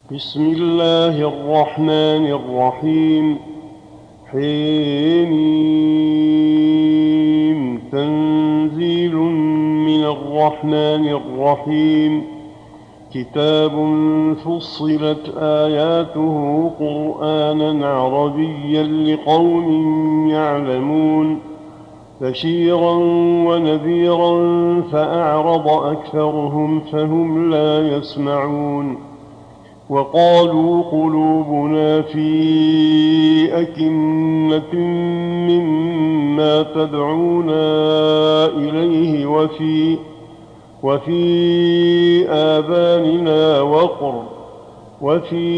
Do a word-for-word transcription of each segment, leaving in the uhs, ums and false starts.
بسم الله الرحمن الرحيم. حميم تنزيل من الرحمن الرحيم. كتاب فصلت آياته قرآنا عربيا لقوم يعلمون بشيرا ونذيرا فأعرض أكثرهم فهم لا يسمعون. وقالوا قلوبنا في أكنة مما تدعونا إليه وفي وفي آذاننا وقر وفي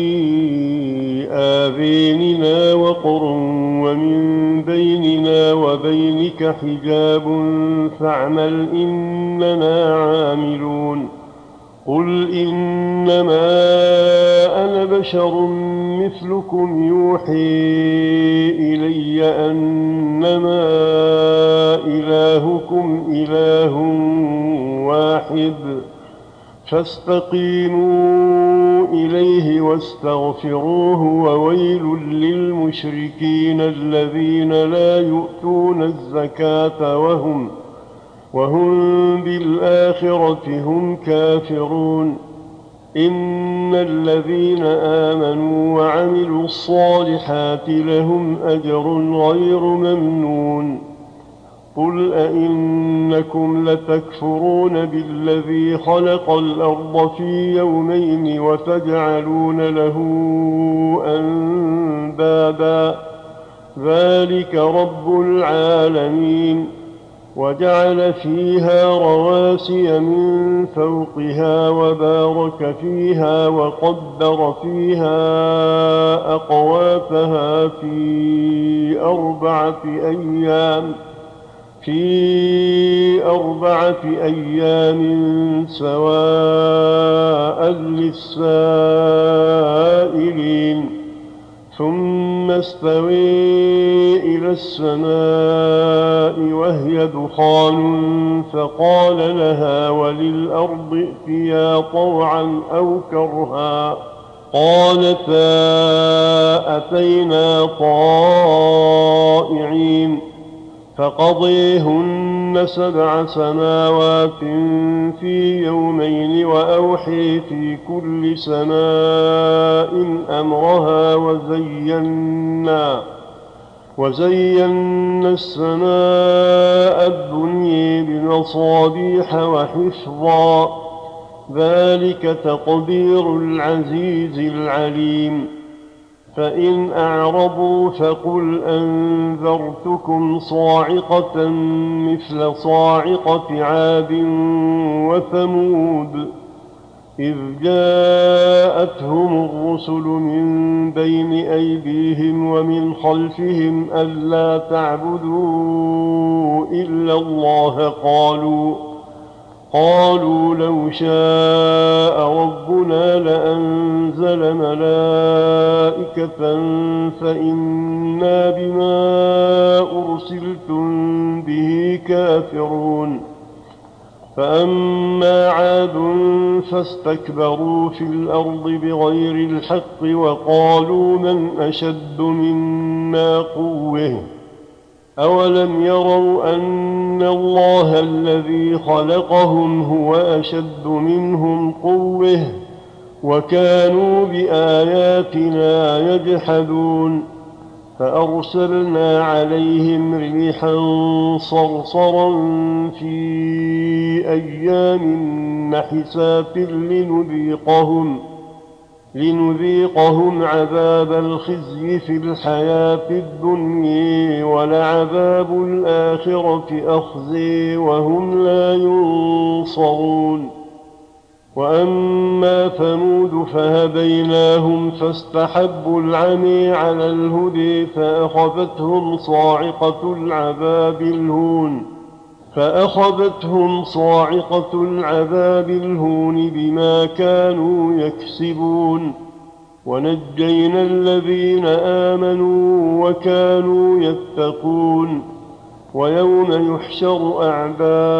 آذاننا وقر ومن بيننا وبينك حجاب فاعمل إننا عاملون. قل إنما أنا بشر مثلكم يوحي إلي أنما إلهكم إله واحد فاستقيموا إليه واستغفروه. وويل للمشركين الذين لا يؤتون الزكاة وهم وهم بالآخرة هم كافرون. إن الذين آمنوا وعملوا الصالحات لهم أجر غير ممنون. قل أئنكم لتكفرون بالذي خلق الأرض في يومين وتجعلون له أندادا ذلك رب العالمين. وجعل فيها رواسي من فوقها وبارك فيها وقدر فيها أقواتها في أربعة أيام في أربعة أيام سواء للسائلين. ثم استوي إلى السماء وهي دخان فقال لها وللأرض ائتيا طوعا أو كرها قالتا أتينا طائعين. فقضيهن سبع سماوات في يومين وأوحي في كل سماء أمرها وزينا وزينا السماء الدنيا بمصابيح وحفظا ذلك تقدير العزيز العليم. فإن أعرضوا فقل أنذرتكم صاعقة مثل صاعقة عاد وثمود إذ جاءتهم الرسل من بين أيديهم ومن خلفهم ألا تعبدوا إلا الله قالوا قالوا لو شاء ربنا لأنزل ملائكة فإنا بما أرسلتم به كافرون. فأما عاد فاستكبروا في الأرض بغير الحق وقالوا من أشد منا قوة أولم يروا أن الله الذي خلقهم هو أشد منهم قوة وكانوا بآياتنا يجحدون. فأرسلنا عليهم ريحا صرصرا في أيام نحسات لنذيقهم لنذيقهم عذاب الخزي في الحياة الدنيا ولعذاب الآخرة أخزي وهم لا ينصرون. وأما ثمود فهديناهم فاستحبوا العمي على الهدي فأخذتهم صاعقة العذاب الهون فأخذتهم صاعقة العذاب الهون بما كانوا يكسبون. ونجينا الذين آمنوا وكانوا يتقون. ويوم يحشر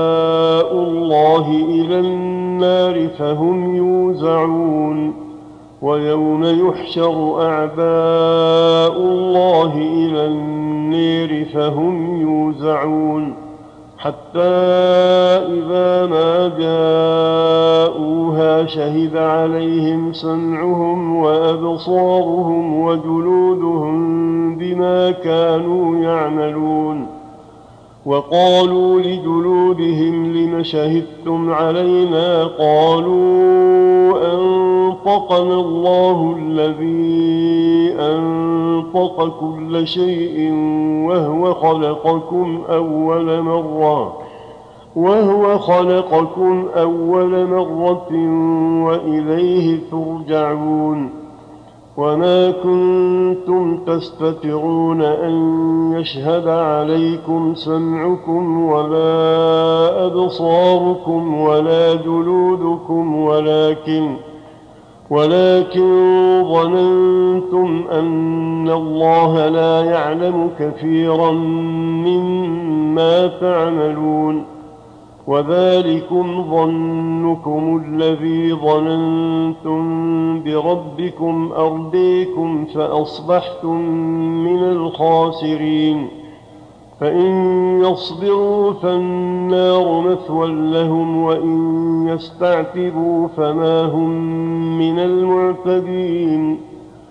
أعداء الله إلى النار فهم يوزعون ويوم يحشر أعداء الله إلى النير فهم يوزعون حتى إذا ما جاءوها شهد عليهم سمعهم وأبصارهم وجلودهم بما كانوا يعملون وقالوا لجلودهم لم شهدتم علينا قالوا أنطقنا الله الذي أنطق كل شيء وهو خلقكم أول مرة وهو خلقكم أول مرة وإليه ترجعون وما كنتم تستترون أن يشهد عليكم سمعكم ولا أبصاركم ولا جلودكم ولكن ولكن ظننتم أن الله لا يعلم كثيرا مما تعملون وذلكم ظنكم الذي ظننتم بربكم أرديكم فأصبحتم من الخاسرين فإن يصبروا فالنار مثوى لهم وإن يستعتبوا فما هم من المعتدين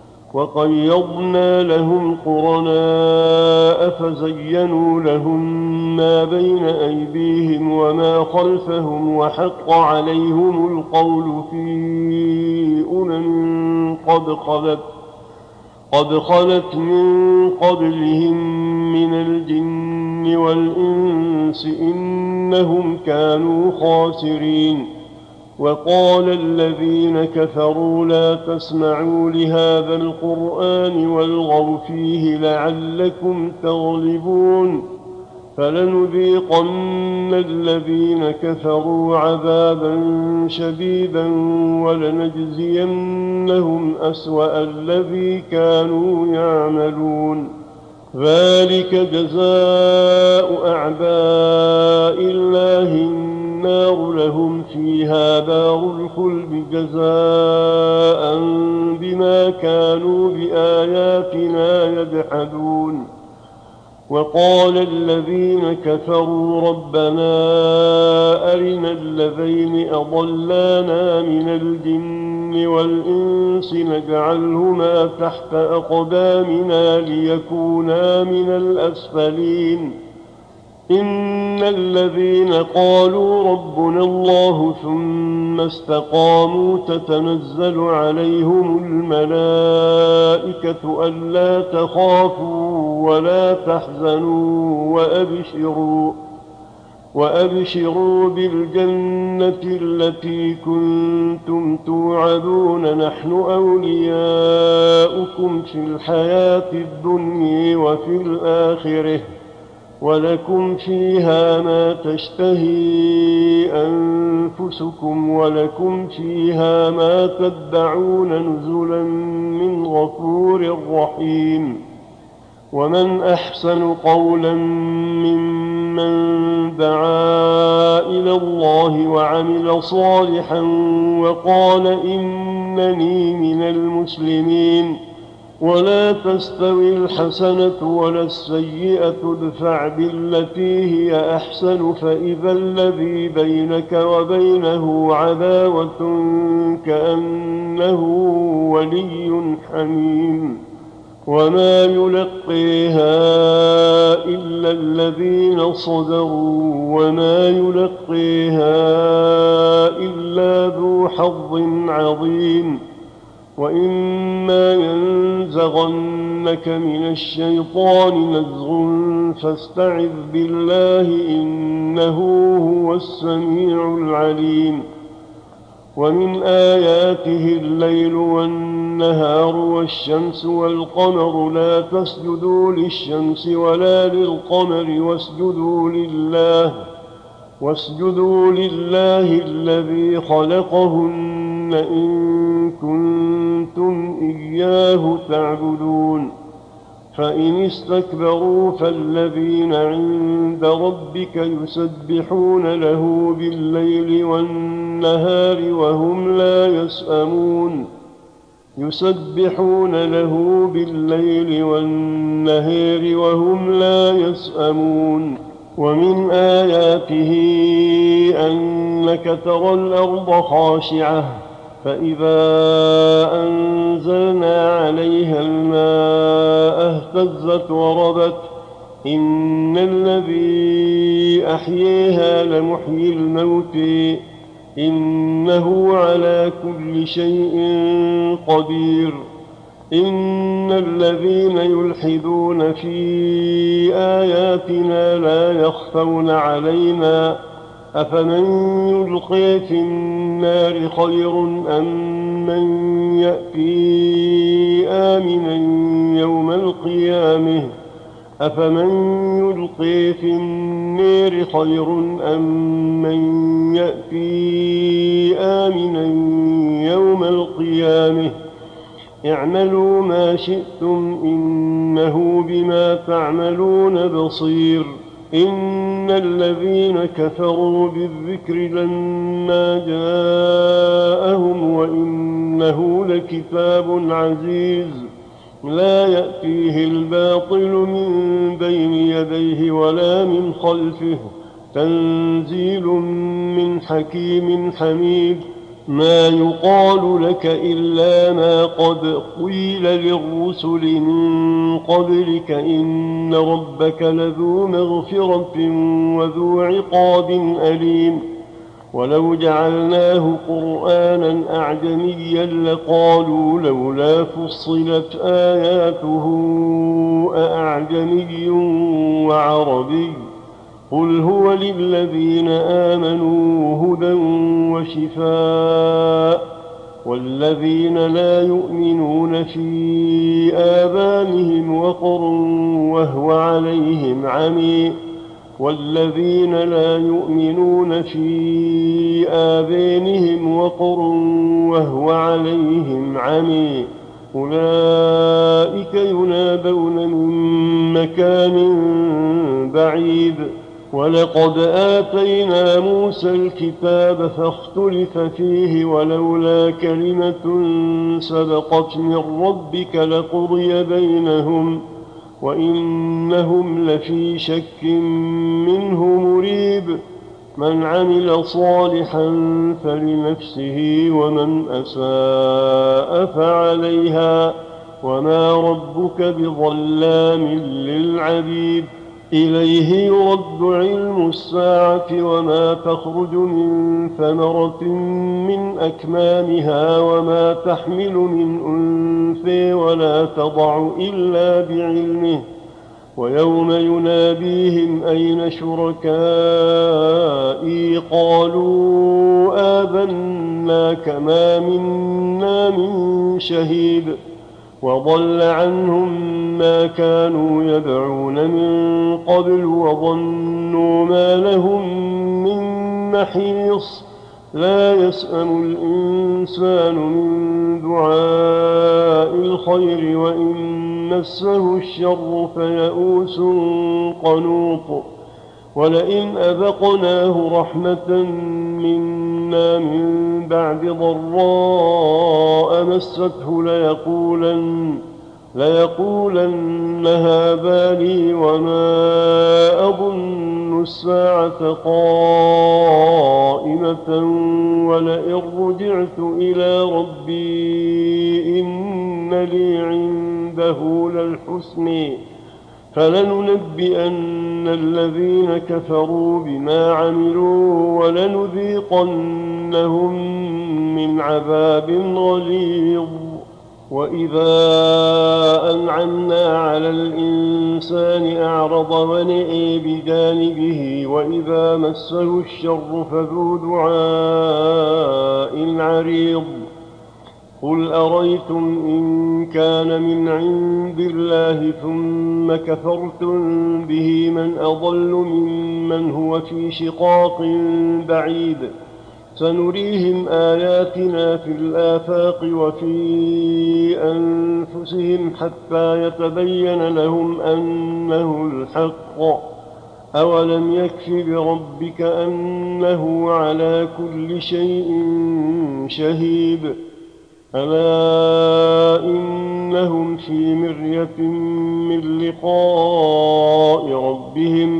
وقيضنا لهم قرناء فزينوا لهم ما بين أيديهم وما خلفهم وحق عليهم القول في أمم قد خلت قد خلت من قبلهم من الجن والإنس إنهم كانوا خاسرين وقال الذين كفروا لا تسمعوا لهذا القرآن والغوا فيه لعلكم تغلبون فلنذيقن الذين كفروا عذابا شديدا ولنجزينهم أسوأ الذي كانوا يعملون ذلك جزاء أعداء الله النار لهم فيها دار الخلد جزاء بما كانوا بآياتنا يجحدون وقال الذين كفروا ربنا أرنا الذين أضلانا من الجن والإنس نجعلهما تحت أقدامنا ليكونا من الأسفلين إن الذين قالوا ربنا الله ثم استقاموا تتنزل عليهم الملائكة ألا تخافوا ولا تحزنوا وأبشروا وأبشروا بالجنة التي كنتم توعدون نحن أولياؤكم في الحياة الدنيا وفي الآخرة ولكم فيها ما تشتهي أنفسكم ولكم فيها ما تدعون نزلا من غفور رحيم ومن أحسن قولا ممن دعا إلى الله وعمل صالحا وقال إنني من المسلمين ولا تستوي الحسنة ولا السيئة ادفع بالتي هي أحسن فإذا الذي بينك وبينه عداوة كأنه ولي حميم وما يلقيها إلا الذين صبروا وما يلقيها إلا ذو حظ عظيم وإما ينزغنك من الشيطان نزغ فاستعذ بالله إنه هو السميع العليم ومن آياته الليل والنهار والشمس والقمر لا تسجدوا للشمس ولا للقمر واسجدوا لله واسجدوا لله الذي خلقهن إن كنتم إياه تعبدون فإن استكبروا فالذين عند ربك يسبحون له بالليل والنهار وهم لا يسأمون يسبحون له بالليل والنهار وهم لا يسأمون. ومن آياته أنك ترى الأرض خاشعة فإذا أنزلنا عليها الماء اهتزت وربت إن الذي أحييها لمحيي الموت إنه على كل شيء قدير. إن الذين يلحدون في آياتنا لا يخفون علينا أفمن يلقي في النار خير أم من يأتي آمنا يوم القيامة أفمن يلقي في النار خير أم من يأتي آمنا يوم القيامة اعملوا ما شئتم إنه بما تعملون بصير. إن الذين كفروا بالذكر لما جاءهم وإنه لكتاب عزيز لا يأتيه الباطل من بين يديه ولا من خلفه تنزيل من حكيم حميد. ما يقال لك إلا ما قد قيل للرسل من قبلك إن ربك لذو مغفرة وذو عقاب أليم. ولو جعلناه قرآنا أعجميا لقالوا لولا فصلت آياته أأعجمي وعربي قل هو للذين آمنوا هدى وشفاء والذين لا يؤمنون في آذانهم وقر وهو عليهم عمي والذين لا يؤمنون في آذانهم وقر وهو عليهم عمي أولئك ينادون من مكان بعيد. ولقد آتينا موسى الكتاب فاختلف فيه ولولا كلمة سبقت من ربك لقضي بينهم وإنهم لفي شك منه مريب. من عمل صالحا فلنفسه ومن أساء فعليها وما ربك بظلام للعبيد. إليه يرد علم الساعة وما تخرج من ثمرة من أكمامها وما تحمل من أنثى ولا تضع إلا بعلمه ويوم يناديهم أين شركائي قالوا آذناك ما منا من شهيد وضل عنهم ما كانوا يدعون من قبل وظنوا ما لهم من محيص. لا يسأم الإنسان من دعاء الخير وإن مسه الشر فيئوس قنوط. ولئن أذقناه رحمة منا من بعد ضراء مسته ليقولن, ليقولن هذا لي وما أظن الساعة قائمة ولئن رجعت إلى ربي إن لي عنده للحسن فلننبئن الذين كفروا بما عملوا ولنذيقنهم من عذاب غليظ. وإذا أنعمنا على الإنسان أعرض ونئي بجانبه وإذا مسه الشر فذو دعاء عريض. قل أريتم إن كان من عند الله ثم كفرتم به من أضل ممن هو في شقاق بعيد. سنريهم آياتنا في الآفاق وفي أنفسهم حتى يتبين لهم أنه الحق. أولم يكف بربك أنه على كل شيء شهيد. ألا إنهم في مرية من لقاء ربهم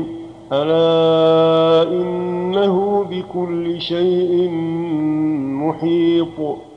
ألا إنه بكل شيء محيط.